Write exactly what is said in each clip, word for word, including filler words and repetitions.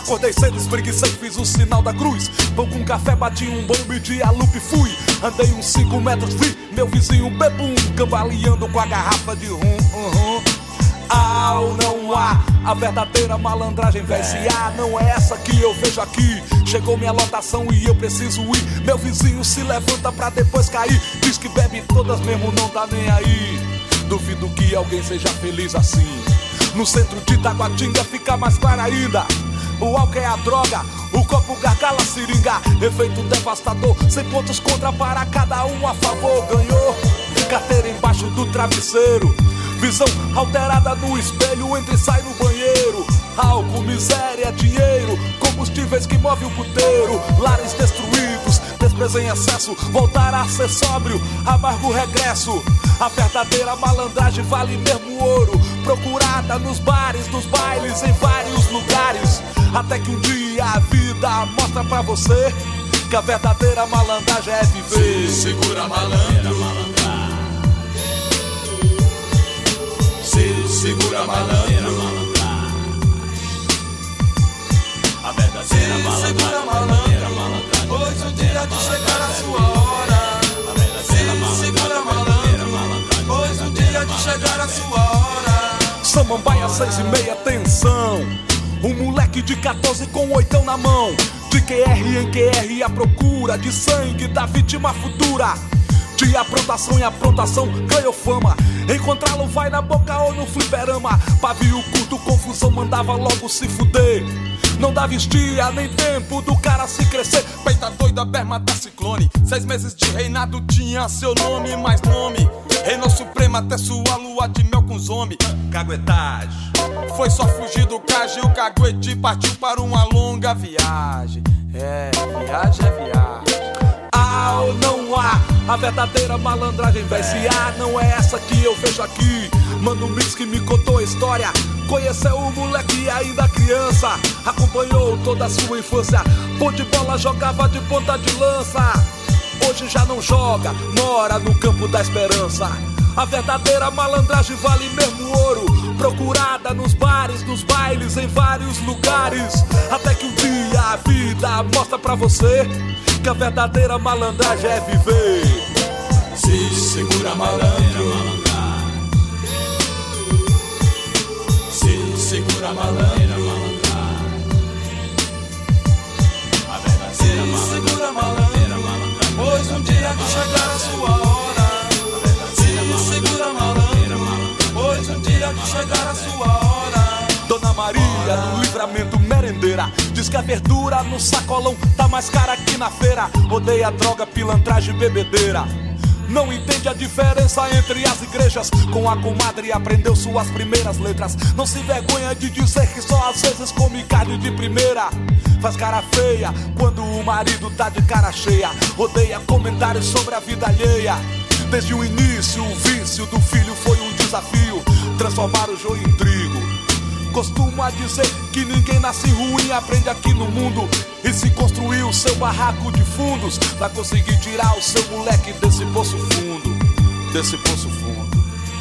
Acordei cedo, espreguicei, fiz o sinal da cruz. Pão com café, bati um bom, medi a lupa e fui. Andei uns cinco metros, vi meu vizinho bebum, cambaleando com a garrafa de rum, uhum. Ah, ou não há, a verdadeira malandragem, véi. Se há, não é essa que eu vejo aqui. Chegou minha lotação e eu preciso ir. Meu vizinho se levanta pra depois cair. Diz que bebe todas mesmo, não tá nem aí. Duvido que alguém seja feliz assim. No centro de Taguatinga fica mais claro ainda. O álcool é a droga, o copo gargala a seringa. Efeito devastador, cem pontos contra para cada um a favor. Ganhou, carteira embaixo do travesseiro. Visão alterada no espelho, entra e sai no banheiro. Álcool, miséria, dinheiro, combustíveis que movem o puteiro. Lares destruídos, desprezo em excesso, voltar a ser sóbrio, amargo regresso. A verdadeira malandragem vale mesmo ouro, procurada nos bares, nos bailes, em vários lugares. Até que um dia a vida mostra pra você que a verdadeira malandragem é viver. Se segura, malandro. Se segura, malandro. A verdadeira malandragem, pois o dia de chegar a sua hora. Se segura, malandro, pois o dia de chegar a sua hora. Samambaia, seis e meia, tensão. Um moleque de quatorze com oitão na mão. De Q R em Q R à procura de sangue da vítima futura. De aprontação em aprontação ganhou fama. Encontrá-lo vai na boca ou no fliperama. Pavio curto, confusão, mandava logo se fuder. Não dava estia nem tempo do cara se crescer. Peita doida, berma da ciclone. Seis meses de reinado tinha seu nome, mais nome. Reinou supremo até sua lua de mel com zombie. Caguetagem. Foi só fugir do cage, o caguete partiu para uma longa viagem. É, viagem é viagem. Ah, ou não há, a verdadeira malandragem, véi. Se há, não é essa que eu vejo aqui. Mano Mix que me contou a história. Conheceu o moleque ainda criança. Acompanhou toda a sua infância. Pô de bola, jogava de ponta de lança. Hoje já não joga, mora no campo da esperança. A verdadeira malandragem vale mesmo ouro, procurada nos bares, nos bailes, em vários lugares. Até que um dia a vida mostra pra você que a verdadeira malandragem é viver. Se segura, malandro. Se segura, malandro. A verdadeira malandragem. Se segura, malandro, pois um dia de chegar a sua hora. Se segura, malandro, pois um dia de chegar a sua hora. Dona Maria do Livramento merendeira diz que a verdura no sacolão tá mais cara que na feira. Odeia droga, pilantragem e bebedeira. Não entende a diferença entre as igrejas. Com a comadre aprendeu suas primeiras letras. Não se vergonha de dizer que só às vezes come carne de primeira. Faz cara feia quando o marido tá de cara cheia. Odeia comentários sobre a vida alheia. Desde o início o vício do filho foi um desafio. Transformar o joio em trigo. Costuma dizer que ninguém nasce ruim, aprende aqui no mundo. E se construir o seu barraco de fundos, vai conseguir tirar o seu moleque desse poço fundo. Desse poço fundo.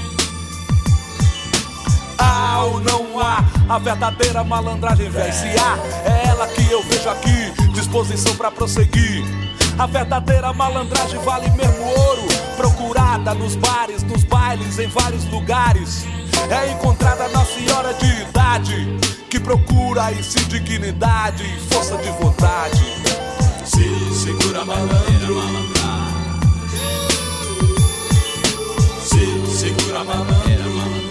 Há ou não há, a verdadeira malandragem, véi. Se há, é ela que eu vejo aqui. Disposição pra prosseguir. A verdadeira malandragem vale mesmo ouro, procurada nos bares, nos bailes, em vários lugares. É encontrada na senhora de idade que procura em si dignidade e força de vontade. Se segura, malandro. Se segura, malandro.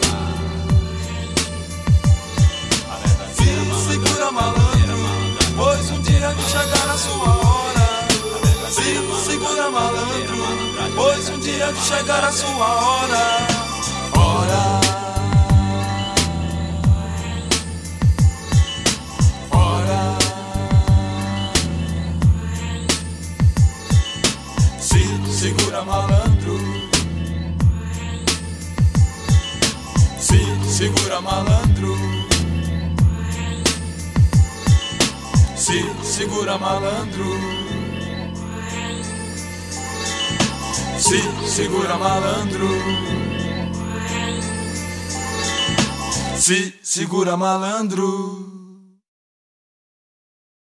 Se segura, malandro, pois um dia de chegar a sua hora. Se segura, malandro, pois um dia de chegar a sua hora. Hora. Segura, malandro. Se segura, malandro. Se segura, malandro. Se segura, malandro. Se segura, malandro.